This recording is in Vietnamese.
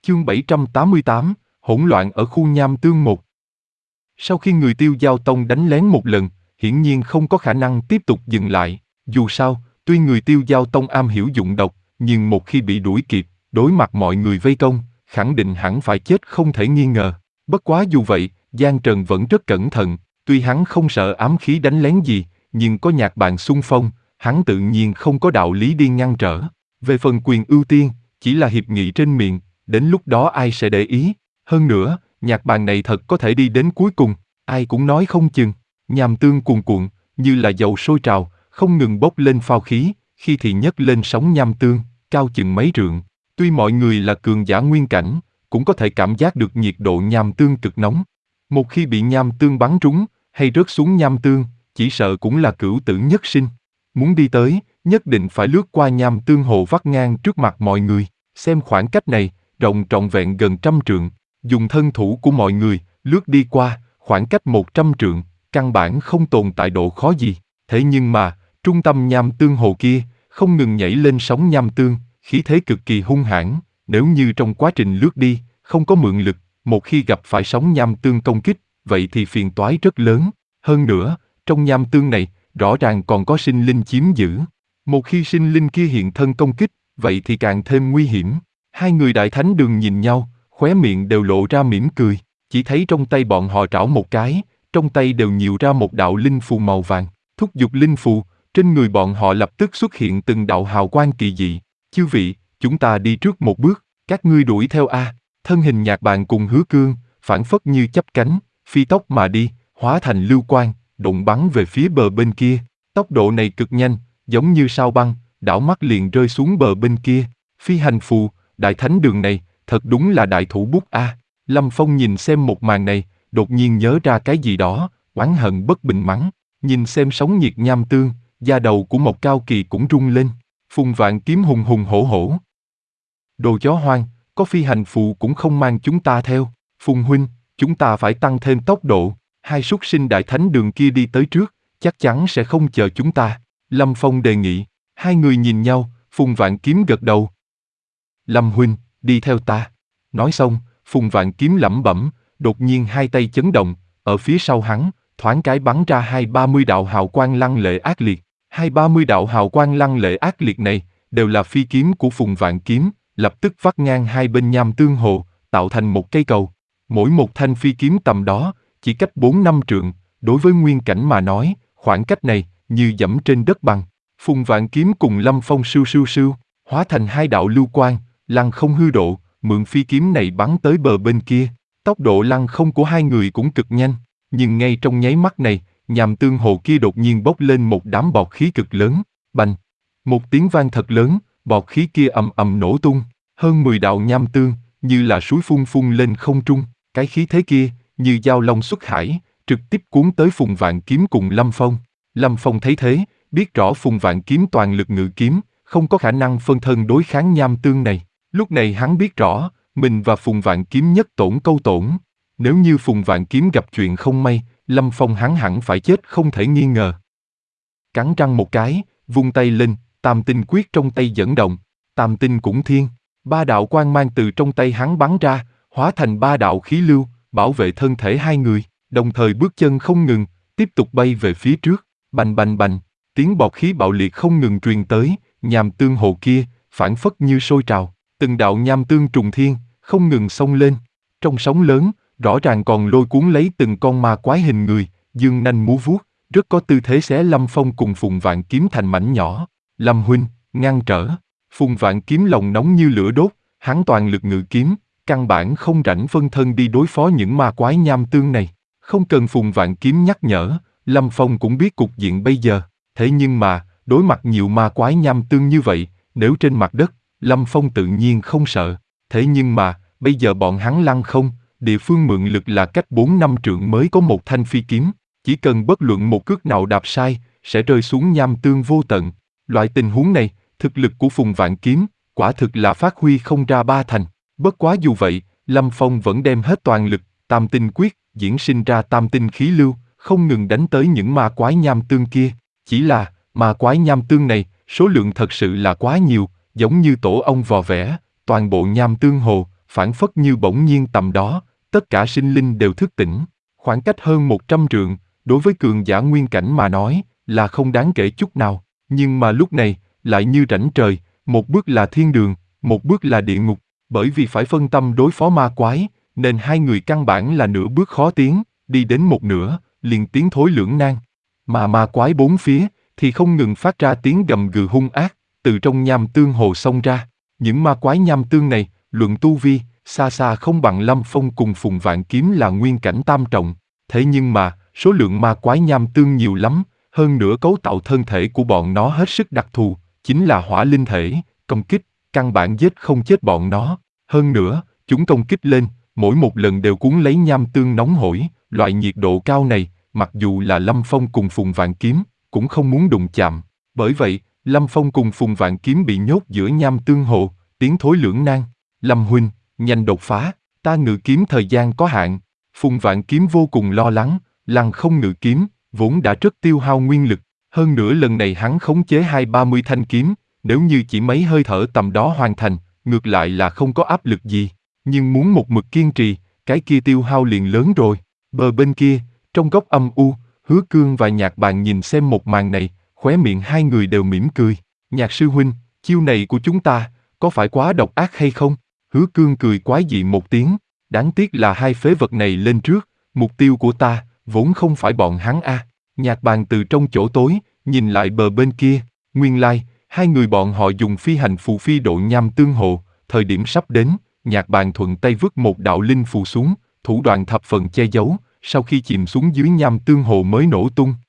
Chương 788, hỗn loạn ở khu nham tương 1. Sau khi người Tiêu Giao Tông đánh lén một lần, hiển nhiên không có khả năng tiếp tục dừng lại. Dù sao, tuy người Tiêu Giao Tông am hiểu dụng độc, nhưng một khi bị đuổi kịp, đối mặt mọi người vây công, khẳng định hẳn phải chết không thể nghi ngờ. Bất quá dù vậy, Giang Trần vẫn rất cẩn thận, tuy hắn không sợ ám khí đánh lén gì, nhưng có nhạc bạn xung phong, hắn tự nhiên không có đạo lý đi ngăn trở. Về phần quyền ưu tiên, chỉ là hiệp nghị trên miệng, đến lúc đó ai sẽ để ý. Hơn nữa, nhạc bàn này thật có thể đi đến cuối cùng, ai cũng nói không chừng. Nham tương cuồn cuộn, như là dầu sôi trào, không ngừng bốc lên phao khí, khi thì nhấc lên sóng nham tương, cao chừng mấy trượng. Tuy mọi người là cường giả nguyên cảnh, cũng có thể cảm giác được nhiệt độ nham tương cực nóng. Một khi bị nham tương bắn trúng, hay rớt xuống nham tương, chỉ sợ cũng là cửu tử nhất sinh. Muốn đi tới, nhất định phải lướt qua nham tương hồ vắt ngang trước mặt mọi người. Xem khoảng cách này, rộng trọn vẹn gần 100 trượng, dùng thân thủ của mọi người, lướt đi qua, khoảng cách 100 trượng, căn bản không tồn tại độ khó gì. Thế nhưng mà, trung tâm nham tương hồ kia, không ngừng nhảy lên sóng nham tương, khí thế cực kỳ hung hãn. Nếu như trong quá trình lướt đi, không có mượn lực, một khi gặp phải sóng nham tương công kích, vậy thì phiền toái rất lớn. Hơn nữa, trong nham tương này, rõ ràng còn có sinh linh chiếm giữ. Một khi sinh linh kia hiện thân công kích, vậy thì càng thêm nguy hiểm. Hai người Đại Thánh Đường nhìn nhau, khóe miệng đều lộ ra mỉm cười. Chỉ thấy trong tay bọn họ trảo một cái, trong tay đều nhiều ra một đạo linh phù màu vàng. Thúc giục linh phù, trên người bọn họ lập tức xuất hiện từng đạo hào quang kỳ dị. Chư vị, chúng ta đi trước một bước, các ngươi đuổi theo a. Thân hình Nhạc Bàn cùng Hứa Cương, phảng phất như chắp cánh, phi tốc mà đi, hóa thành lưu quang, đụng bắn về phía bờ bên kia. Tốc độ này cực nhanh, giống như sao băng, đảo mắt liền rơi xuống bờ bên kia. Phi hành phù, Đại Thánh Đường này, thật đúng là đại thủ bút a. Lâm Phong nhìn xem một màn này, đột nhiên nhớ ra cái gì đó, oán hận bất bình mắng. Nhìn xem sóng nhiệt nham tương, da đầu của Mộc Cao Kỳ cũng rung lên. Phùng Vạn Kiếm hùng hùng hổ hổ. Đồ chó hoang, có phi hành phù cũng không mang chúng ta theo. Phùng huynh, chúng ta phải tăng thêm tốc độ. Hai súc sinh Đại Thánh Đường kia đi tới trước, chắc chắn sẽ không chờ chúng ta. Lâm Phong đề nghị. Hai người nhìn nhau, Phùng Vạn Kiếm gật đầu. Lâm huynh, đi theo ta. Nói xong, Phùng Vạn Kiếm lẩm bẩm, đột nhiên hai tay chấn động, ở phía sau hắn, thoáng cái bắn ra 20-30 đạo hào quang lăng lệ ác liệt. 20-30 đạo hào quang lăng lệ ác liệt này, đều là phi kiếm của Phùng Vạn Kiếm, lập tức vắt ngang hai bên nham tương hồ, tạo thành một cây cầu. Mỗi một thanh phi kiếm tầm đó, chỉ cách 4-5 trượng, đối với nguyên cảnh mà nói, khoảng cách này, như dẫm trên đất bằng. Phùng Vạn Kiếm cùng Lâm Phong sưu sưu sưu, hóa thành hai đạo lưu quang, lăng không hư độ, mượn phi kiếm này bắn tới bờ bên kia. Tốc độ lăng không của hai người cũng cực nhanh, nhưng ngay trong nháy mắt này, nham tương hồ kia đột nhiên bốc lên một đám bọt khí cực lớn, bành. Một tiếng vang thật lớn, bọt khí kia ầm ầm nổ tung, hơn 10 đạo nham tương, như là suối phun phun lên không trung, cái khí thế kia, như dao long xuất hải, trực tiếp cuốn tới Phùng Vạn Kiếm cùng Lâm Phong. Lâm Phong thấy thế, biết rõ Phùng Vạn Kiếm toàn lực ngự kiếm, không có khả năng phân thân đối kháng nham tương này. Lúc này hắn biết rõ, mình và Phùng Vạn Kiếm nhất tổn câu tổn. Nếu như Phùng Vạn Kiếm gặp chuyện không may, Lâm Phong hắn hẳn phải chết không thể nghi ngờ. Cắn răng một cái, vung tay lên, Tam Tinh Quyết trong tay dẫn động, Tam Tinh cũng thiên. 3 đạo quang mang từ trong tay hắn bắn ra, hóa thành 3 đạo khí lưu, bảo vệ thân thể hai người, đồng thời bước chân không ngừng, tiếp tục bay về phía trước. Bành bành bành, tiếng bọt khí bạo liệt không ngừng truyền tới, nham tương hồ kia, phảng phất như sôi trào. Từng đạo nham tương trùng thiên, không ngừng xông lên. Trong sóng lớn, rõ ràng còn lôi cuốn lấy từng con ma quái hình người, dương nanh múa vuốt, rất có tư thế xé Lâm Phong cùng Phùng Vạn Kiếm thành mảnh nhỏ. Lâm huynh, ngăn trở. Phùng Vạn Kiếm lòng nóng như lửa đốt, hắn toàn lực ngự kiếm, căn bản không rảnh phân thân đi đối phó những ma quái nham tương này. Không cần Phùng Vạn Kiếm nhắc nhở, Lâm Phong cũng biết cục diện bây giờ. Thế nhưng mà, đối mặt nhiều ma quái nham tương như vậy, nếu trên mặt đất, Lâm Phong tự nhiên không sợ. Thế nhưng mà, bây giờ bọn hắn lăng không, địa phương mượn lực là cách 4-5 trượng mới có một thanh phi kiếm. Chỉ cần bất luận một cước nào đạp sai, sẽ rơi xuống nham tương vô tận. Loại tình huống này, thực lực của Phùng Vạn Kiếm, quả thực là phát huy không ra ba thành. Bất quá dù vậy, Lâm Phong vẫn đem hết toàn lực, Tam Tinh Quyết, diễn sinh ra tam tinh khí lưu, không ngừng đánh tới những ma quái nham tương kia. Chỉ là, ma quái nham tương này, số lượng thật sự là quá nhiều, giống như tổ ong vò vẽ, toàn bộ nham tương hồ, phảng phất như bỗng nhiên tầm đó, tất cả sinh linh đều thức tỉnh. Khoảng cách hơn 100 trượng, đối với cường giả nguyên cảnh mà nói, là không đáng kể chút nào. Nhưng mà lúc này, lại như rãnh trời, một bước là thiên đường, một bước là địa ngục. Bởi vì phải phân tâm đối phó ma quái, nên hai người căn bản là nửa bước khó tiến, đi đến một nửa, liền tiến thối lưỡng nan. Mà ma quái bốn phía, thì không ngừng phát ra tiếng gầm gừ hung ác, từ trong nham tương hồ xông ra. Những ma quái nham tương này, luận tu vi, xa xa không bằng Lâm Phong cùng Phùng Vạn Kiếm là nguyên cảnh tam trọng. Thế nhưng mà, số lượng ma quái nham tương nhiều lắm, hơn nữa cấu tạo thân thể của bọn nó hết sức đặc thù, chính là hỏa linh thể, công kích, căn bản giết không chết bọn nó. Hơn nữa, chúng công kích lên, mỗi một lần đều cuốn lấy nham tương nóng hổi, loại nhiệt độ cao này, mặc dù là Lâm Phong cùng Phùng Vạn Kiếm, cũng không muốn đụng chạm. Bởi vậy, Lâm Phong cùng Phùng Vạn Kiếm bị nhốt giữa nham tương hồ, tiến thối lưỡng nan. Lâm huynh, nhanh đột phá, ta ngự kiếm thời gian có hạn. Phùng Vạn Kiếm vô cùng lo lắng, lăng không ngự kiếm, vốn đã rất tiêu hao nguyên lực. Hơn nữa lần này hắn khống chế 20-30 thanh kiếm, nếu như chỉ mấy hơi thở tầm đó hoàn thành, ngược lại là không có áp lực gì. Nhưng muốn một mực kiên trì, cái kia tiêu hao liền lớn rồi. Bờ bên kia, trong góc âm u, Hứa Cương và Nhạc Bàn nhìn xem một màn này, khóe miệng hai người đều mỉm cười. Nhạc sư huynh, chiêu này của chúng ta, có phải quá độc ác hay không? Hứa Cương cười quái dị một tiếng, đáng tiếc là hai phế vật này lên trước, mục tiêu của ta, vốn không phải bọn hắn a. Nhạc Bàn từ trong chỗ tối, nhìn lại bờ bên kia, nguyên lai, hai người bọn họ dùng phi hành phù phi độ nham tương hồ, thời điểm sắp đến, Nhạc Bàn thuận tay vứt một đạo linh phù xuống, thủ đoạn thập phần che giấu, sau khi chìm xuống dưới nham tương hồ mới nổ tung.